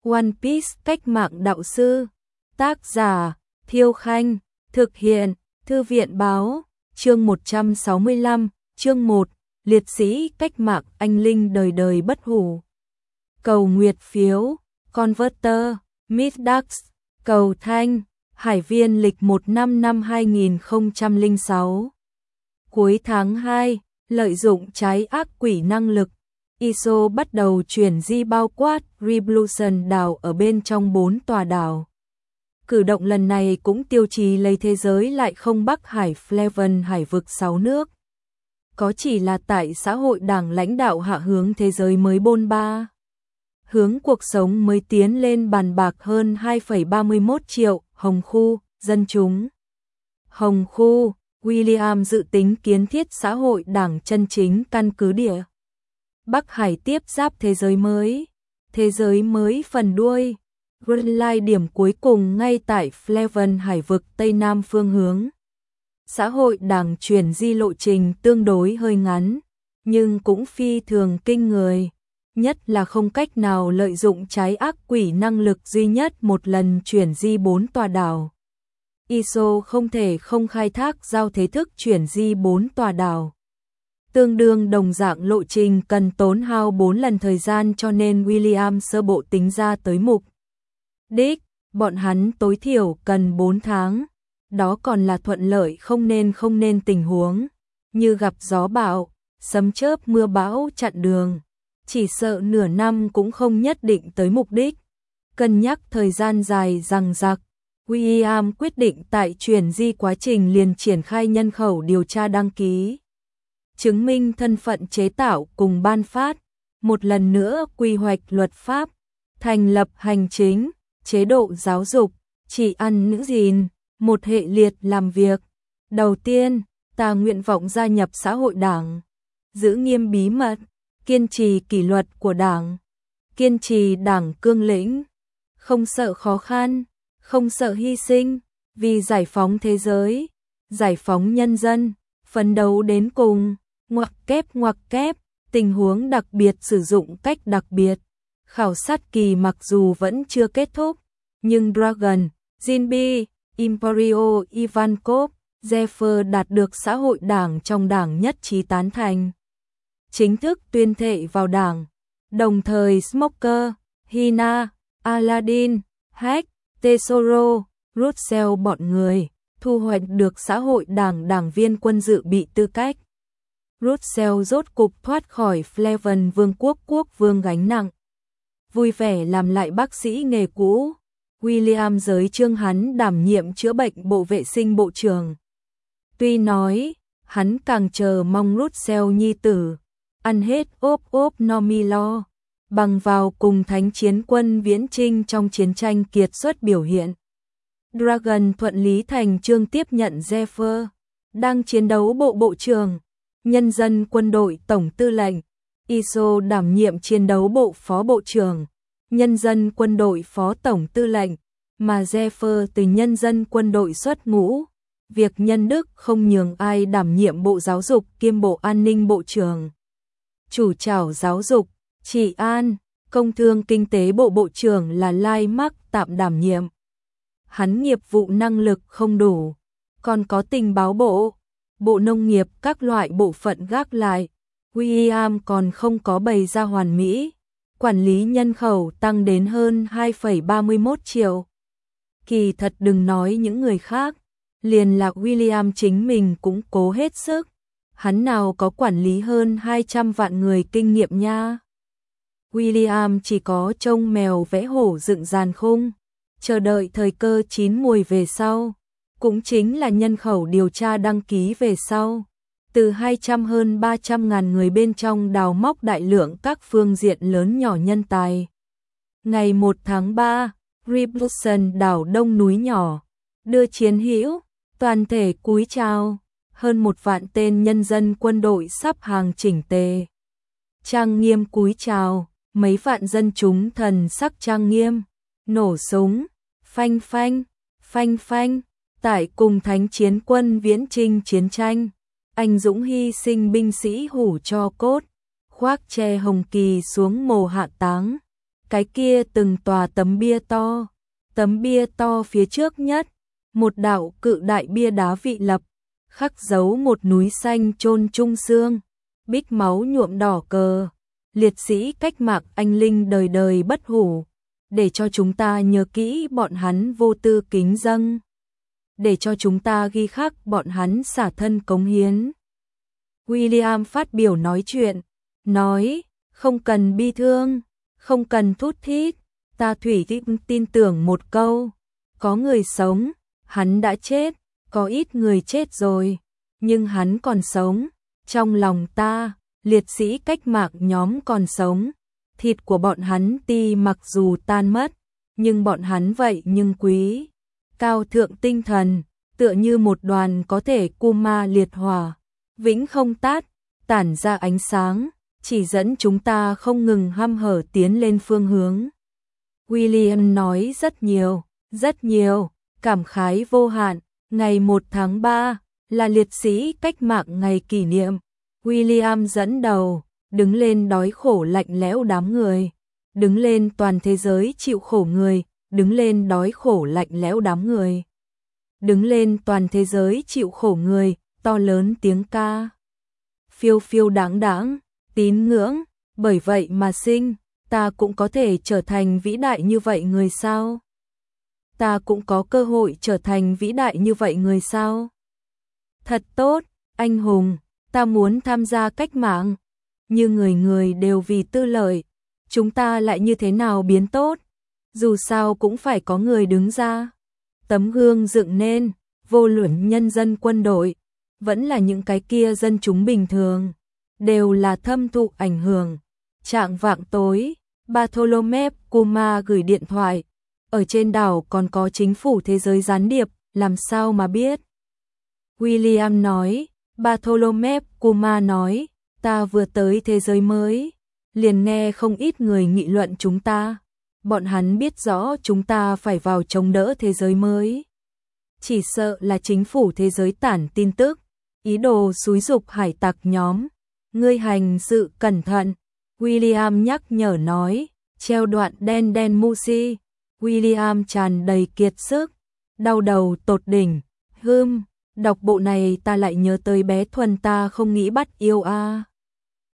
One Piece cách mạng đạo sư. Tác giả Thiêu Khanh. Thực hiện Thư viện Báo. Chương 165. Chương 1. Liệt sĩ cách mạng anh linh đời đời bất hủ. Cầu nguyệt phiếu. Converter. Midax. Cầu thanh. Hải viên lịch 15 năm 2006. Cuối tháng 2, lợi dụng trái ác quỷ năng lực, ISO bắt đầu chuyển di bao quát Revolution đảo ở bên trong 4 tòa đảo. Cử động lần này cũng tiêu chí lấy thế giới lại không Bắc Hải Fleven hải vực 6 nước. Có chỉ là tại xã hội đảng lãnh đạo hạ hướng thế giới mới bôn ba. Hướng cuộc sống mới tiến lên bàn bạc hơn 2,31 triệu Hồng Khu, dân chúng. Hồng Khu, William dự tính kiến thiết xã hội đảng chân chính căn cứ địa. Bắc Hải tiếp giáp thế giới mới phần đuôi. Greenline điểm cuối cùng ngay tại Fleven hải vực Tây Nam phương hướng. Xã hội đảng chuyển di lộ trình tương đối hơi ngắn, nhưng cũng phi thường kinh người. Nhất là không cách nào lợi dụng trái ác quỷ năng lực duy nhất một lần chuyển di 4 tòa đảo. ISO không thể không khai thác giao thế thức chuyển di 4 tòa đảo. Tương đương đồng dạng lộ trình cần tốn hao 4 lần thời gian, cho nên William sơ bộ tính ra tới mục đích, bọn hắn tối thiểu cần 4 tháng. Đó còn là thuận lợi không nên tình huống như gặp gió bão, sấm chớp mưa bão chặn đường. Chỉ sợ nửa năm cũng không nhất định tới mục đích. Cân nhắc thời gian dài dằng dặc, William quyết định tại chuyển di quá trình liền triển khai nhân khẩu điều tra đăng ký, chứng minh thân phận chế tạo cùng ban phát, một lần nữa quy hoạch luật pháp, thành lập hành chính, chế độ giáo dục, chỉ ăn nữ gìn, một hệ liệt làm việc. Đầu tiên, ta nguyện vọng gia nhập xã hội đảng, giữ nghiêm bí mật, kiên trì kỷ luật của đảng, kiên trì đảng cương lĩnh, không sợ khó khăn, không sợ hy sinh, vì giải phóng thế giới, giải phóng nhân dân, phấn đấu đến cùng, ngoặc kép, tình huống đặc biệt sử dụng cách đặc biệt. Khảo sát kỳ mặc dù vẫn chưa kết thúc, nhưng Dragon, Jinbe, Imperio Ivankov, Zephyr đạt được xã hội đảng trong đảng nhất trí tán thành. Chính thức tuyên thệ vào đảng, đồng thời Smoker, Hina, Aladdin, Hack, Tesoro, Russell bọn người thu hoạch được xã hội đảng đảng viên quân dự bị tư cách. Russell rốt cục thoát khỏi Fleven vương quốc vương gánh nặng. Vui vẻ làm lại bác sĩ nghề cũ, William giới trương hắn đảm nhiệm chữa bệnh bộ vệ sinh bộ trưởng. Tuy nói, hắn càng chờ mong Russell nhi tử, ăn hết ốp no mi lo, bằng vào cùng thánh chiến quân viễn chinh trong chiến tranh kiệt xuất biểu hiện. Dragon thuận lý thành chương tiếp nhận Zephyr, đang chiến đấu bộ trưởng, nhân dân quân đội tổng tư lệnh, ISO đảm nhiệm chiến đấu bộ phó bộ trưởng, nhân dân quân đội phó tổng tư lệnh, mà Zephyr từ nhân dân quân đội xuất ngũ. Việc nhân đức không nhường ai đảm nhiệm bộ giáo dục kiêm bộ an ninh bộ trưởng. Chủ chảo giáo dục, trị an, công thương kinh tế bộ trưởng là Lai Mark tạm đảm nhiệm. Hắn nghiệp vụ năng lực không đủ, còn có tình báo bộ nông nghiệp các loại bộ phận gác lại. William còn không có bày ra hoàn mỹ, quản lý nhân khẩu tăng đến hơn 2,31 triệu. Kỳ thật đừng nói những người khác, liền là William chính mình cũng cố hết sức. Hắn nào có quản lý hơn 200 vạn người kinh nghiệm nha. William chỉ có trông mèo vẽ hổ dựng giàn khung, chờ đợi thời cơ chín muồi về sau, cũng chính là nhân khẩu điều tra đăng ký về sau. Từ 200 hơn 300.000 người bên trong đào móc đại lượng các phương diện lớn nhỏ nhân tài. Ngày 1 tháng 3, Revolution đảo Đông núi nhỏ, đưa chiến hữu, toàn thể cúi chào, hơn 1 vạn tên nhân dân quân đội sắp hàng chỉnh tề. Trang nghiêm cúi chào, mấy vạn dân chúng thần sắc trang nghiêm, nổ súng, phanh, tại cùng thánh chiến quân viễn chinh chiến tranh. Anh dũng hy sinh binh sĩ hủ cho cốt, khoác che hồng kỳ xuống mồ hạ táng. cái kia từng tòa tấm bia to phía trước nhất, một đạo cự đại bia đá vị lập, khắc dấu một núi xanh chôn chung xương, bích máu nhuộm đỏ cờ, liệt sĩ cách mạng anh linh đời đời bất hủ, để cho chúng ta nhớ kỹ bọn hắn vô tư kính dâng, để cho chúng ta ghi khắc bọn hắn xả thân cống hiến. William phát biểu nói chuyện, nói, không cần bi thương, không cần thút thít, ta thủy tin tưởng một câu, có người sống, hắn đã chết, có ít người chết rồi, nhưng hắn còn sống, trong lòng ta, liệt sĩ cách mạng nhóm còn sống, thịt của bọn hắn mặc dù tan mất, nhưng bọn hắn vậy nhưng quý, cao thượng tinh thần, tựa như một đoàn có thể kuma liệt hỏa, vĩnh không tát, tản ra ánh sáng, chỉ dẫn chúng ta không ngừng hăm hở tiến lên phương hướng. William nói rất nhiều, cảm khái vô hạn, ngày 1 tháng 3 là liệt sĩ cách mạng ngày kỷ niệm. William dẫn đầu, đứng lên đói khổ lạnh lẽo đám người, đứng lên toàn thế giới chịu khổ người, đứng lên đói khổ lạnh lẽo đám người, đứng lên toàn thế giới chịu khổ người, to lớn tiếng ca. Phiêu phiêu đáng đáng, tín ngưỡng, bởi vậy mà sinh, ta cũng có thể trở thành vĩ đại như vậy người sao? Ta cũng có cơ hội trở thành vĩ đại như vậy người sao? Thật tốt, anh hùng, ta muốn tham gia cách mạng, như người người đều vì tư lợi, chúng ta lại như thế nào biến tốt? Dù sao cũng phải có người đứng ra, tấm gương dựng nên, vô luận nhân dân quân đội, vẫn là những cái kia dân chúng bình thường, đều là thâm thụ ảnh hưởng. Trạng vạng tối, Bartholomew Kuma gửi điện thoại, ở trên đảo còn có chính phủ thế giới gián điệp, làm sao mà biết? William nói, Bartholomew Kuma nói, ta vừa tới thế giới mới, liền nghe không ít người nghị luận chúng ta, bọn hắn biết rõ chúng ta phải vào chống đỡ thế giới mới. Chỉ sợ là chính phủ thế giới tản tin tức, ý đồ xúi giục hải tặc nhóm, ngươi hành sự cẩn thận. William nhắc nhở nói, treo đoạn đen đen Musi. William tràn đầy kiệt sức, đau đầu tột đỉnh, đọc bộ này ta lại nhớ tới bé Thuần ta không nghĩ bắt yêu a.